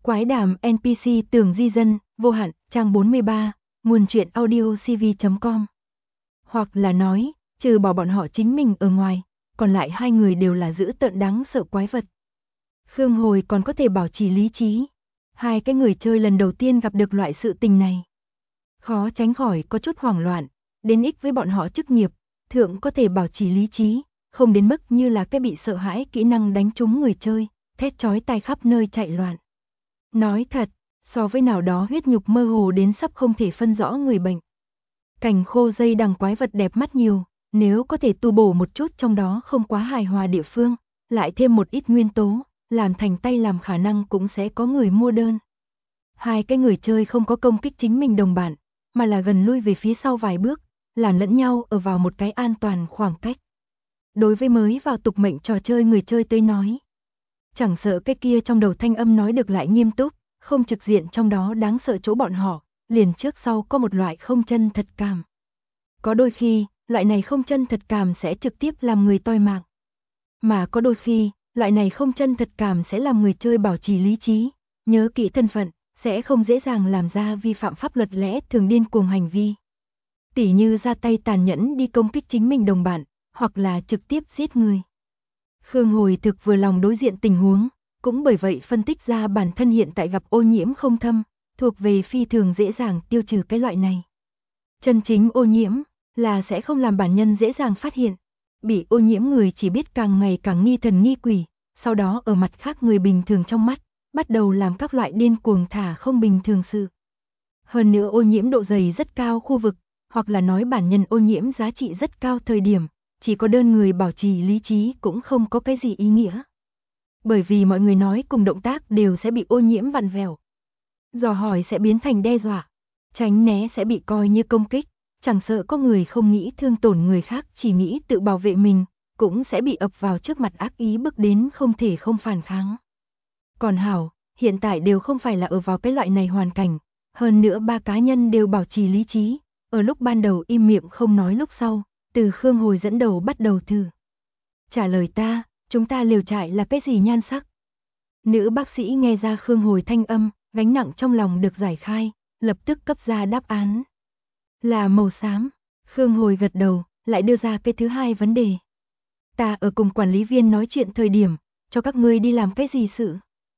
Quái đàm NPC Tường Di Dân, vô hạn, trang 43, nguồn truyện audiocv.com. Hoặc là nói, trừ bỏ bọn họ chính mình ở ngoài, còn lại hai người đều là dữ tợn đáng sợ quái vật. Khương Hồi còn có thể bảo trì lý trí. Hai cái người chơi lần đầu tiên gặp được loại sự tình này. Khó tránh khỏi có chút hoảng loạn, đến ích với bọn họ chức nghiệp, thượng có thể bảo trì lý trí, không đến mức như là cái bị sợ hãi kỹ năng đánh trúng người chơi, thét chói tai khắp nơi chạy loạn. Nói thật, so với nào đó huyết nhục mơ hồ đến sắp không thể phân rõ người bệnh. Cảnh khô dây đằng quái vật đẹp mắt nhiều, nếu có thể tu bổ một chút trong đó không quá hài hòa địa phương, lại thêm một ít nguyên tố, làm thành tay làm khả năng cũng sẽ có người mua đơn. Hai cái người chơi không có công kích chính mình đồng bạn, mà là gần lui về phía sau vài bước, làm lẫn nhau ở vào một cái an toàn khoảng cách. Đối với mới vào tục mệnh trò chơi người chơi tới nói, chẳng sợ cái kia trong đầu thanh âm nói được lại nghiêm túc, không trực diện trong đó đáng sợ chỗ bọn họ, liền trước sau có một loại không chân thật cảm. Có đôi khi, loại này không chân thật cảm sẽ trực tiếp làm người toi mạng. Mà có đôi khi, loại này không chân thật cảm sẽ làm người chơi bảo trì lý trí, nhớ kỹ thân phận, sẽ không dễ dàng làm ra vi phạm pháp luật lẽ thường điên cuồng hành vi. Tỉ như ra tay tàn nhẫn đi công kích chính mình đồng bạn, hoặc là trực tiếp giết người. Khương Hồi thực vừa lòng đối diện tình huống, cũng bởi vậy phân tích ra bản thân hiện tại gặp ô nhiễm không thâm, thuộc về phi thường dễ dàng tiêu trừ cái loại này. Chân chính ô nhiễm là sẽ không làm bản nhân dễ dàng phát hiện, bị ô nhiễm người chỉ biết càng ngày càng nghi thần nghi quỷ, sau đó ở mặt khác người bình thường trong mắt, bắt đầu làm các loại điên cuồng thả không bình thường sự. Hơn nữa ô nhiễm độ dày rất cao khu vực, hoặc là nói bản nhân ô nhiễm giá trị rất cao thời điểm, chỉ có đơn người bảo trì lý trí cũng không có cái gì ý nghĩa. Bởi vì mọi người nói cùng động tác đều sẽ bị ô nhiễm vặn vẹo. Dò hỏi sẽ biến thành đe dọa, tránh né sẽ bị coi như công kích, chẳng sợ có người không nghĩ thương tổn người khác chỉ nghĩ tự bảo vệ mình, cũng sẽ bị ập vào trước mặt ác ý bức đến không thể không phản kháng. Còn hảo, hiện tại đều không phải là ở vào cái loại này hoàn cảnh, hơn nữa ba cá nhân đều bảo trì lý trí, ở lúc ban đầu im miệng không nói lúc sau, từ Khương Hồi dẫn đầu bắt đầu thử. Trả lời ta, chúng ta liều trại là cái gì nhan sắc? Nữ bác sĩ nghe ra Khương Hồi thanh âm, gánh nặng trong lòng được giải khai, lập tức cấp ra đáp án. Là màu xám. Khương Hồi gật đầu, lại đưa ra cái thứ hai vấn đề. Ta ở cùng quản lý viên nói chuyện thời điểm, cho các ngươi đi làm cái gì sự?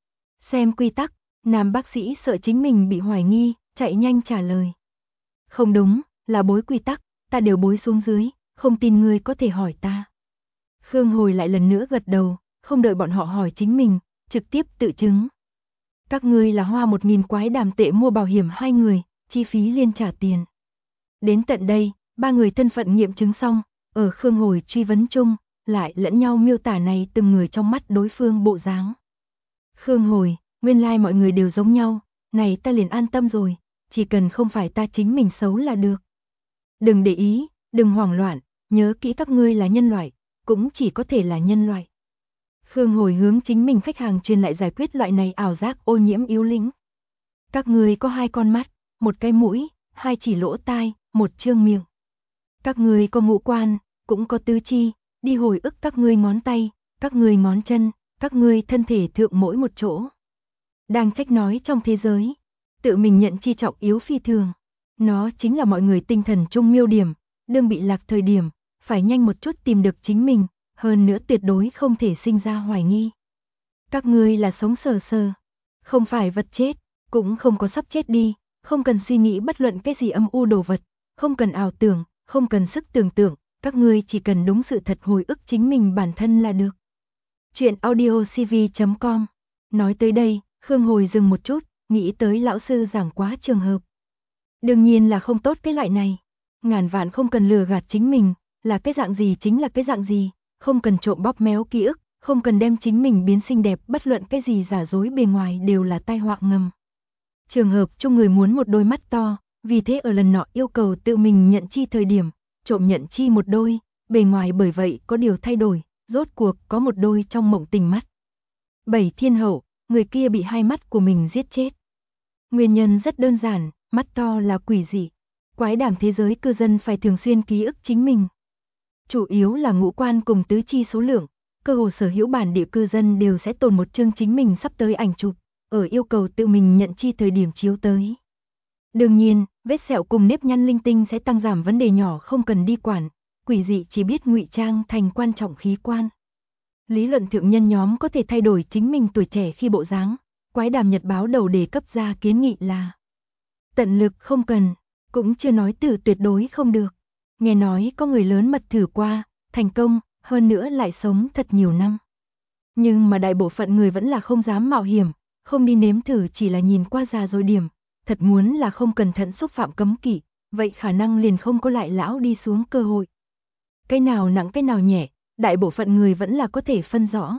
Xem quy tắc, nam bác sĩ sợ chính mình bị hoài nghi, chạy nhanh trả lời. Không đúng, là bối quy tắc, ta đều bối xuống dưới, không tin ngươi có thể hỏi ta. Khương Hồi lại lần nữa gật đầu, không đợi bọn họ hỏi chính mình, trực tiếp tự chứng. Các ngươi là hoa 1.000 quái đàm tệ mua bảo hiểm hai người, chi phí liên trả tiền. Đến tận đây, ba người thân phận nghiệm chứng xong, ở Khương Hồi truy vấn chung, lại lẫn nhau miêu tả này từng người trong mắt đối phương bộ dáng. Khương Hồi, nguyên lai mọi người đều giống nhau, này ta liền an tâm rồi, chỉ cần không phải ta chính mình xấu là được. Đừng để ý, đừng hoảng loạn, nhớ kỹ các ngươi là nhân loại, cũng chỉ có thể là nhân loại. Khương Hồi hướng chính mình khách hàng truyền lại giải quyết loại này ảo giác ô nhiễm yếu lĩnh. Các ngươi có 2 con mắt, 1 cái mũi, 2 chỉ lỗ tai, 1 trương miệng. Các ngươi có ngũ quan, cũng có tứ chi, đi hồi ức các ngươi ngón tay, các ngươi ngón chân, các ngươi thân thể thượng mỗi một chỗ. Đang trách nói trong thế giới, tự mình nhận chi trọng yếu phi thường. Nó chính là mọi người tinh thần chung miêu điểm, đương bị lạc thời điểm, phải nhanh một chút tìm được chính mình, hơn nữa tuyệt đối không thể sinh ra hoài nghi. Các ngươi là sống sờ sờ, không phải vật chết, cũng không có sắp chết đi, không cần suy nghĩ bất luận cái gì âm u đồ vật, không cần ảo tưởng, không cần sức tưởng tượng, các ngươi chỉ cần đúng sự thật hồi ức chính mình bản thân là được. Chuyện audiocv.com. Nói tới đây, Khương Hồi dừng một chút, nghĩ tới lão sư giảng quá trường hợp. Đương nhiên là không tốt cái loại này. Ngàn vạn không cần lừa gạt chính mình, là cái dạng gì chính là cái dạng gì, không cần trộm bóp méo ký ức, không cần đem chính mình biến xinh đẹp, bất luận cái gì giả dối bề ngoài đều là tai họa ngầm. Trường hợp chung người muốn một đôi mắt to, vì thế ở lần nọ yêu cầu tự mình nhận chi thời điểm, trộm nhận chi một đôi, bề ngoài bởi vậy có điều thay đổi, rốt cuộc có một đôi trong mộng tình mắt. 7 thiên hậu, người kia bị 2 mắt của mình giết chết. Nguyên nhân rất đơn giản, mắt to là quỷ dị. Quái đàm thế giới cư dân phải thường xuyên ký ức chính mình. Chủ yếu là ngũ quan cùng tứ chi số lượng, cơ hồ sở hữu bản địa cư dân đều sẽ tồn một chương chính mình sắp tới ảnh chụp, ở yêu cầu tự mình nhận chi thời điểm chiếu tới. Đương nhiên, vết sẹo cùng nếp nhăn linh tinh sẽ tăng giảm vấn đề nhỏ không cần đi quản, quỷ dị chỉ biết ngụy trang thành quan trọng khí quan. Lý luận thượng nhân nhóm có thể thay đổi chính mình tuổi trẻ khi bộ dáng, Quái Đàm Nhật báo đầu đề cấp ra kiến nghị là tận lực không cần, cũng chưa nói từ tuyệt đối không được. Nghe nói có người lớn mật thử qua, thành công, hơn nữa lại sống thật nhiều năm. Nhưng mà đại bộ phận người vẫn là không dám mạo hiểm, không đi nếm thử chỉ là nhìn qua già rồi điểm, thật muốn là không cẩn thận xúc phạm cấm kỵ, vậy khả năng liền không có lại lão đi xuống cơ hội. Cái nào nặng cái nào nhẹ, đại bộ phận người vẫn là có thể phân rõ.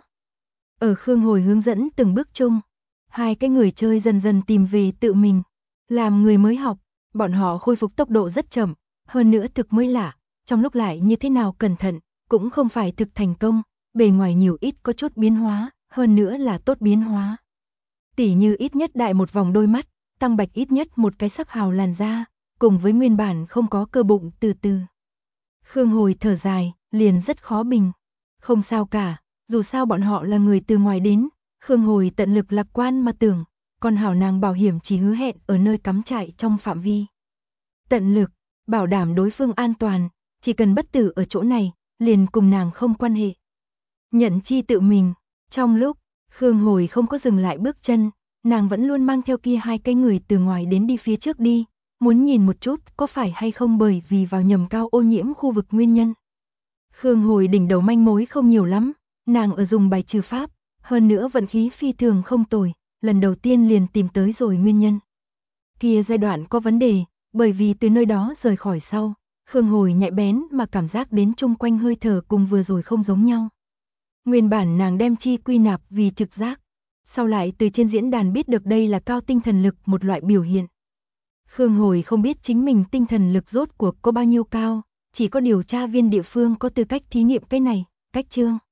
Ở Khương Hồi hướng dẫn từng bước chung, hai cái người chơi dần dần tìm về tự mình, làm người mới học, bọn họ khôi phục tốc độ rất chậm, hơn nữa thực mới lạ, trong lúc lại như thế nào cẩn thận, cũng không phải thực thành công, bề ngoài nhiều ít có chút biến hóa, hơn nữa là tốt biến hóa. Tỉ như ít nhất đại một vòng đôi mắt, tăng bạch ít nhất một cái sắc hào làn da, cùng với nguyên bản không có cơ bụng từ từ. Khương Hồi thở dài, liền rất khó bình. Không sao cả, dù sao bọn họ là người từ ngoài đến, Khương Hồi tận lực lạc quan mà tưởng, còn hảo nàng bảo hiểm chỉ hứa hẹn ở nơi cắm trại trong phạm vi. Tận lực, bảo đảm đối phương an toàn, chỉ cần bất tử ở chỗ này, liền cùng nàng không quan hệ. Nhận chi tự mình, trong lúc, Khương Hồi không có dừng lại bước chân, nàng vẫn luôn mang theo kia hai cái người từ ngoài đến đi phía trước đi, muốn nhìn một chút có phải hay không bởi vì vào nhầm cao ô nhiễm khu vực nguyên nhân. Khương Hồi đỉnh đầu manh mối không nhiều lắm, nàng ở dùng bài trừ pháp, hơn nữa vận khí phi thường không tồi, lần đầu tiên liền tìm tới rồi nguyên nhân. Kia giai đoạn có vấn đề, bởi vì từ nơi đó rời khỏi sau, Khương Hồi nhạy bén mà cảm giác đến chung quanh hơi thở cùng vừa rồi không giống nhau. Nguyên bản nàng đem chi quy nạp vì trực giác, sau lại từ trên diễn đàn biết được đây là cao tinh thần lực một loại biểu hiện. Khương Hồi không biết chính mình tinh thần lực rốt cuộc có bao nhiêu cao, chỉ có điều tra viên địa phương có tư cách thí nghiệm cái này, cách chương.